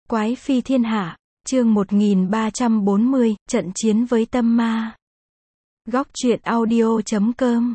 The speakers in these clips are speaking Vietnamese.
Quái phi thiên hạ, chương 1340, trận chiến với tâm ma. Góc truyện audio.com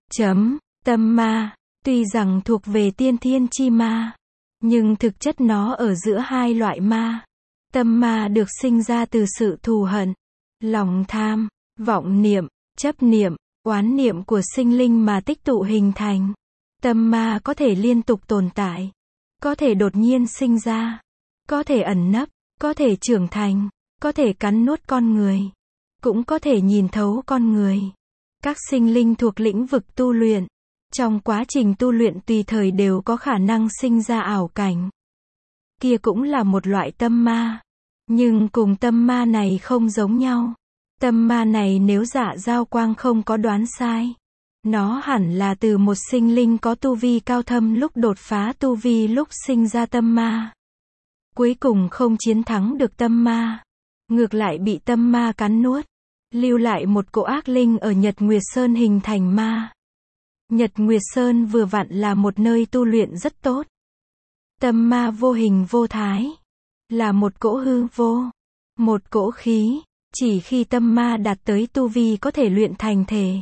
Tâm ma, tuy rằng thuộc về tiên thiên chi ma, nhưng thực chất nó ở giữa hai loại ma. Tâm ma được sinh ra từ sự thù hận, lòng tham, vọng niệm, chấp niệm, oán niệm của sinh linh mà tích tụ hình thành. Tâm ma có thể liên tục tồn tại, có thể đột nhiên sinh ra, có thể ẩn nấp, có thể trưởng thành, có thể cắn nuốt con người, cũng có thể nhìn thấu con người. Các sinh linh thuộc lĩnh vực tu luyện, trong quá trình tu luyện tùy thời đều có khả năng sinh ra ảo cảnh. Kia cũng là một loại tâm ma, nhưng cùng tâm ma này không giống nhau. Tâm ma này nếu Dạ Dao Quang không có đoán sai, nó hẳn là từ một sinh linh có tu vi cao thâm lúc đột phá tu vi lúc sinh ra tâm ma. Cuối cùng không chiến thắng được tâm ma, ngược lại bị tâm ma cắn nuốt, lưu lại một cỗ ác linh ở Nhật Nguyệt Sơn hình thành ma. Nhật Nguyệt Sơn vừa vặn là một nơi tu luyện rất tốt. Tâm ma vô hình vô thái, là một cỗ hư vô, một cỗ khí, chỉ khi tâm ma đạt tới tu vi có thể luyện thành thể.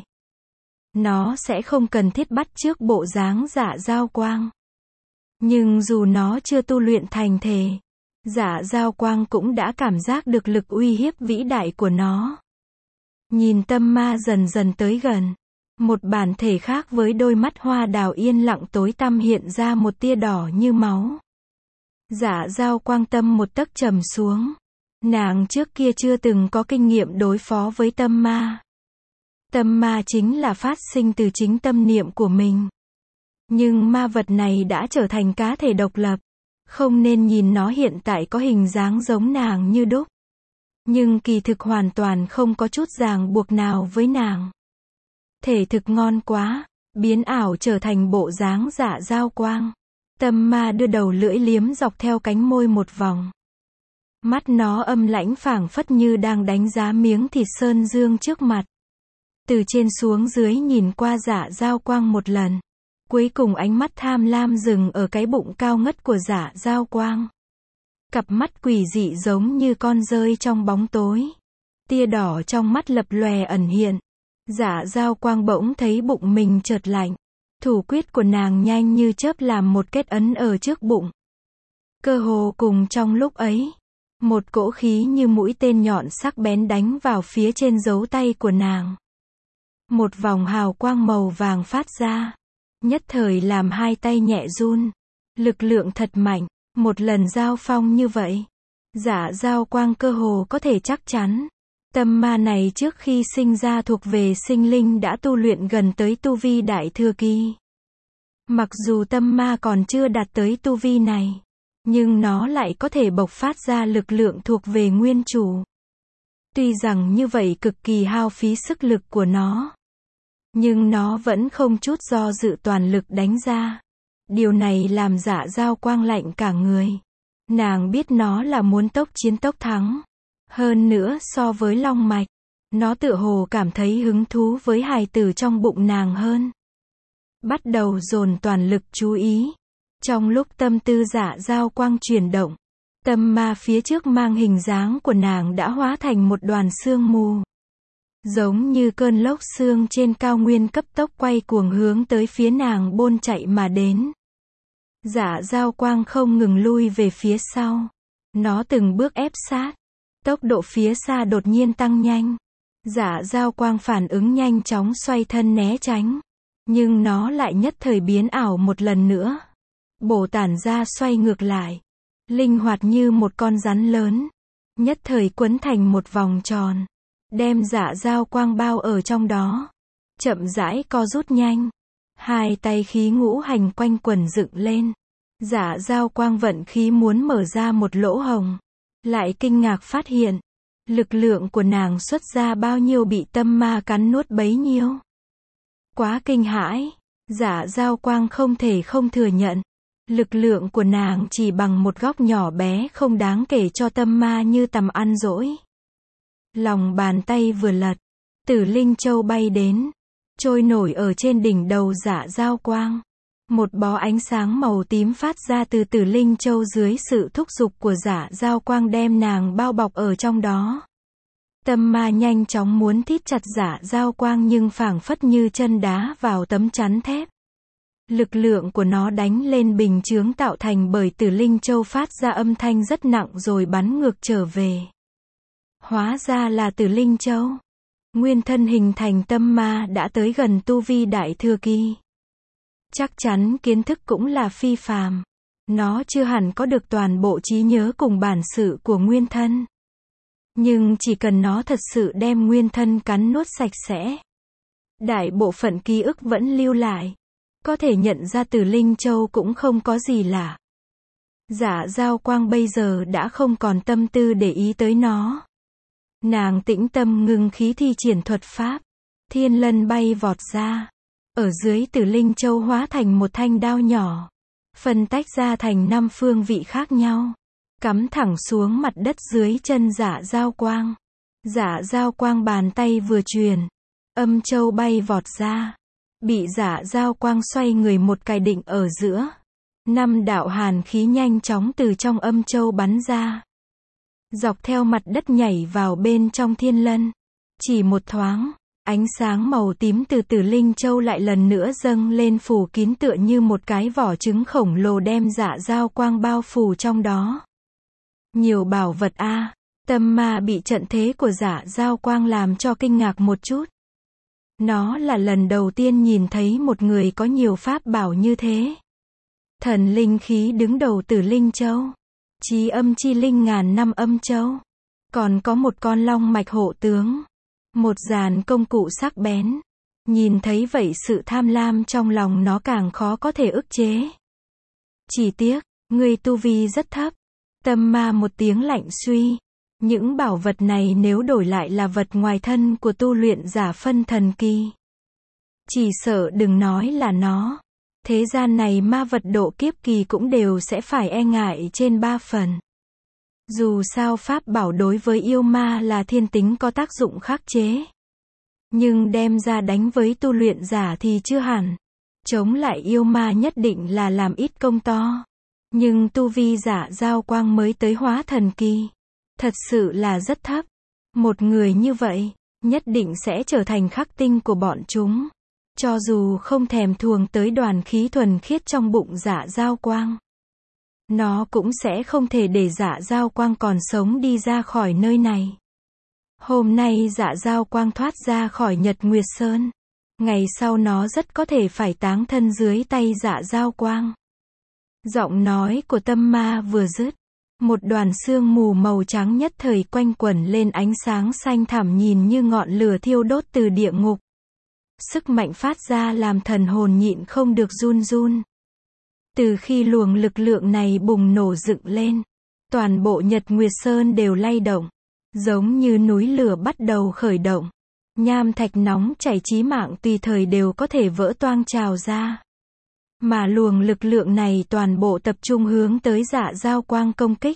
Nó sẽ không cần thiết bắt chước bộ dáng Dạ Dao Quang. Nhưng dù nó chưa tu luyện thành thể, Dạ Dao Quang cũng đã cảm giác được lực uy hiếp vĩ đại của nó. Nhìn tâm ma dần dần tới gần, một bản thể khác với đôi mắt hoa đào yên lặng tối tăm hiện ra một tia đỏ như máu. Dạ Dao Quang tâm một tấc trầm xuống. Nàng trước kia chưa từng có kinh nghiệm đối phó với tâm ma. Tâm ma chính là phát sinh từ chính tâm niệm của mình. Nhưng ma vật này đã trở thành cá thể độc lập. Không nên nhìn nó hiện tại có hình dáng giống nàng như đúc. Nhưng kỳ thực hoàn toàn không có chút ràng buộc nào với nàng. Thể thực ngon quá, biến ảo trở thành bộ dáng Dạ Dao Quang. Tâm ma đưa đầu lưỡi liếm dọc theo cánh môi một vòng. Mắt nó âm lãnh phảng phất như đang đánh giá miếng thịt sơn dương trước mặt. Từ trên xuống dưới nhìn qua Dạ Dao Quang một lần. Cuối cùng ánh mắt tham lam dừng ở cái bụng cao ngất của Dạ Dao Quang. Cặp mắt quỷ dị giống như con dơi trong bóng tối. Tia đỏ trong mắt lập lòe ẩn hiện. Dạ Dao Quang bỗng thấy bụng mình chợt lạnh. Thủ quyết của nàng nhanh như chớp làm một kết ấn ở trước bụng. Cơ hồ cùng trong lúc ấy, một cỗ khí như mũi tên nhọn sắc bén đánh vào phía trên dấu tay của nàng. Một vòng hào quang màu vàng phát ra, nhất thời làm hai tay nhẹ run. Lực lượng thật mạnh, một lần giao phong như vậy, Dạ Dao Quang cơ hồ có thể chắc chắn. Tâm ma này trước khi sinh ra thuộc về sinh linh đã tu luyện gần tới tu vi đại thừa kỳ. Mặc dù tâm ma còn chưa đạt tới tu vi này, nhưng nó lại có thể bộc phát ra lực lượng thuộc về nguyên chủ. Tuy rằng như vậy cực kỳ hao phí sức lực của nó, nhưng nó vẫn không chút do dự toàn lực đánh ra. Điều này làm Dạ Dao Quang lạnh cả người. Nàng biết nó là muốn tốc chiến tốc thắng. Hơn nữa so với long mạch, nó tựa hồ cảm thấy hứng thú với hài tử trong bụng nàng hơn. Bắt đầu dồn toàn lực chú ý. Trong lúc tâm tư Dạ Dao Quang chuyển động, tâm ma phía trước mang hình dáng của nàng đã hóa thành một đoàn sương mù. Giống như cơn lốc sương trên cao nguyên cấp tốc quay cuồng hướng tới phía nàng bôn chạy mà đến. Dạ Dao Quang không ngừng lui về phía sau. Nó từng bước ép sát. Tốc độ phía xa đột nhiên tăng nhanh. Dạ Dao Quang phản ứng nhanh chóng xoay thân né tránh. Nhưng nó lại nhất thời biến ảo một lần nữa. Bổ tản ra xoay ngược lại. Linh hoạt như một con rắn lớn. Nhất thời quấn thành một vòng tròn. Đem Dạ Dao Quang bao ở trong đó. Chậm rãi co rút nhanh. Hai tay khí ngũ hành quanh quần dựng lên. Dạ Dao Quang vận khí muốn mở ra một lỗ hồng. Lại kinh ngạc phát hiện. Lực lượng của nàng xuất ra bao nhiêu bị tâm ma cắn nuốt bấy nhiêu. Quá kinh hãi. Dạ Dao Quang không thể không thừa nhận. Lực lượng của nàng chỉ bằng một góc nhỏ bé không đáng kể cho tâm ma như tầm ăn dỗi. Lòng bàn tay vừa lật, Tử Linh Châu bay đến, trôi nổi ở trên đỉnh đầu Dạ Dao Quang. Một bó ánh sáng màu tím phát ra từ Tử Linh Châu dưới sự thúc giục của Dạ Giao Quang đem nàng bao bọc ở trong đó. Tâm ma nhanh chóng muốn thít chặt Dạ Giao Quang nhưng phảng phất như chân đá vào tấm chắn thép. Lực lượng của nó đánh lên bình chướng tạo thành bởi Tử Linh Châu phát ra âm thanh rất nặng rồi bắn ngược trở về. Hóa ra là Tử Linh Châu. Nguyên thân hình thành tâm ma đã tới gần tu vi đại thừa kỳ. Chắc chắn kiến thức cũng là phi phàm. Nó chưa hẳn có được toàn bộ trí nhớ cùng bản sự của nguyên thân. Nhưng chỉ cần nó thật sự đem nguyên thân cắn nuốt sạch sẽ, đại bộ phận ký ức vẫn lưu lại. Có thể nhận ra Tử Linh Châu cũng không có gì lạ. Dạ Giao Quang bây giờ đã không còn tâm tư để ý tới nó. Nàng tĩnh tâm ngưng khí thi triển thuật pháp. Thiên lân bay vọt ra. Ở dưới Tử Linh Châu hóa thành một thanh đao nhỏ. Phân tách ra thành 5 phương vị khác nhau. Cắm thẳng xuống mặt đất dưới chân Dạ Giao Quang. Dạ Giao Quang bàn tay vừa truyền. Âm châu bay vọt ra. Bị Dạ Giao Quang xoay người một cái định ở giữa. 5 đạo hàn khí nhanh chóng từ trong âm châu bắn ra. Dọc theo mặt đất nhảy vào bên trong thiên lân. Chỉ một thoáng, ánh sáng màu tím từ Tử Linh Châu lại lần nữa dâng lên phủ kín tựa như một cái vỏ trứng khổng lồ đem Dạ Giao Quang bao phủ trong đó. Nhiều bảo vật a. Tâm ma bị trận thế của Dạ Giao Quang làm cho kinh ngạc một chút. Nó là lần đầu tiên nhìn thấy một người có nhiều pháp bảo như thế. Thần linh khí đứng đầu Tử Linh Châu. Chí âm chi linh ngàn năm âm châu. Còn có một con long mạch hộ tướng. Một dàn công cụ sắc bén. Nhìn thấy vậy sự tham lam trong lòng nó càng khó có thể ức chế. Chỉ tiếc, ngươi tu vi rất thấp. Tâm ma một tiếng lạnh suy. Những bảo vật này nếu đổi lại là vật ngoài thân của tu luyện giả phân thần kỳ. Chỉ sợ đừng nói là nó. Thế gian này ma vật độ kiếp kỳ cũng đều sẽ phải e ngại trên 3 phần. Dù sao pháp bảo đối với yêu ma là thiên tính có tác dụng khắc chế. Nhưng đem ra đánh với tu luyện giả thì chưa hẳn. Chống lại yêu ma nhất định là làm ít công to. Nhưng tu vi Dạ Giao Quang mới tới hóa thần kỳ. Thật sự là rất thấp. Một người như vậy, nhất định sẽ trở thành khắc tinh của bọn chúng. Cho dù không thèm thuồng tới đoàn khí thuần khiết trong bụng Dạ Giao Quang. Nó cũng sẽ không thể để Dạ Giao Quang còn sống đi ra khỏi nơi này. Hôm nay Dạ Giao Quang thoát ra khỏi Nhật Nguyệt Sơn. Ngày sau nó rất có thể phải táng thân dưới tay Dạ Giao Quang. Giọng nói của tâm ma vừa dứt. Một đoàn sương mù màu trắng nhất thời quanh quẩn lên ánh sáng xanh thẳm nhìn như ngọn lửa thiêu đốt từ địa ngục. Sức mạnh phát ra làm thần hồn nhịn không được run run. Từ khi luồng lực lượng này bùng nổ dựng lên, toàn bộ Nhật Nguyệt Sơn đều lay động, giống như núi lửa bắt đầu khởi động. Nham thạch nóng chảy chí mạng tùy thời đều có thể vỡ toang trào ra. Mà luồng lực lượng này toàn bộ tập trung hướng tới Dạ Giao Quang công kích.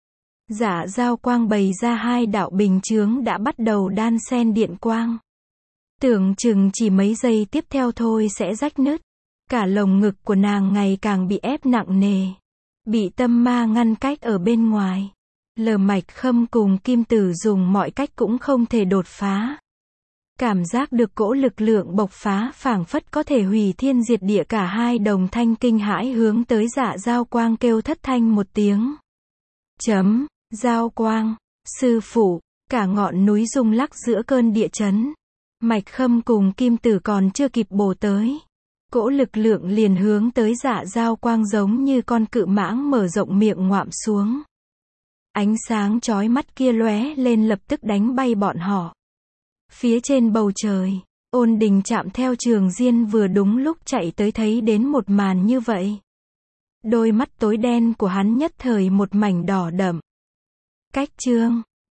Dạ Giao Quang bày ra 2 đạo bình chướng đã bắt đầu đan xen điện quang. Tưởng chừng chỉ mấy giây tiếp theo thôi sẽ rách nứt. Cả lồng ngực của nàng ngày càng bị ép nặng nề. Bị tâm ma ngăn cách ở bên ngoài. Lờ Mạch Khâm cùng Kim Tử dùng mọi cách cũng không thể đột phá. Cảm giác được cỗ lực lượng bộc phá phảng phất có thể hủy thiên diệt địa, cả hai đồng thanh kinh hãi hướng tới Dạ Giao Quang kêu thất thanh một tiếng. Giao Quang, sư phụ, cả ngọn núi rung lắc giữa cơn địa chấn. Mạch Khâm cùng Kim Tử còn chưa kịp bổ tới. Cỗ lực lượng liền hướng tới Dạ Giao Quang giống như con cự mãng mở rộng miệng ngoạm xuống. Ánh sáng chói mắt kia lóe lên lập tức đánh bay bọn họ. Phía trên bầu trời, Ôn Đình chạm theo Trường Diên vừa đúng lúc chạy tới thấy đến một màn như vậy. Đôi mắt tối đen của hắn nhất thời một mảnh đỏ đậm. Cách chương